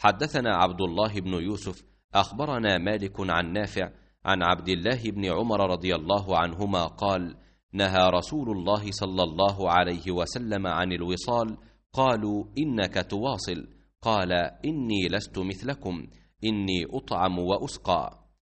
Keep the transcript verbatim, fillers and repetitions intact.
حدثنا عبد الله بن يوسف أخبرنا مالك عن نافع عن عبد الله بن عمر رضي الله عنهما قال: نهى رسول الله صلى الله عليه وسلم عن الوصال. قالوا: إنك تواصل. قال: إني لست مثلكم، إني أطعم وأسقى.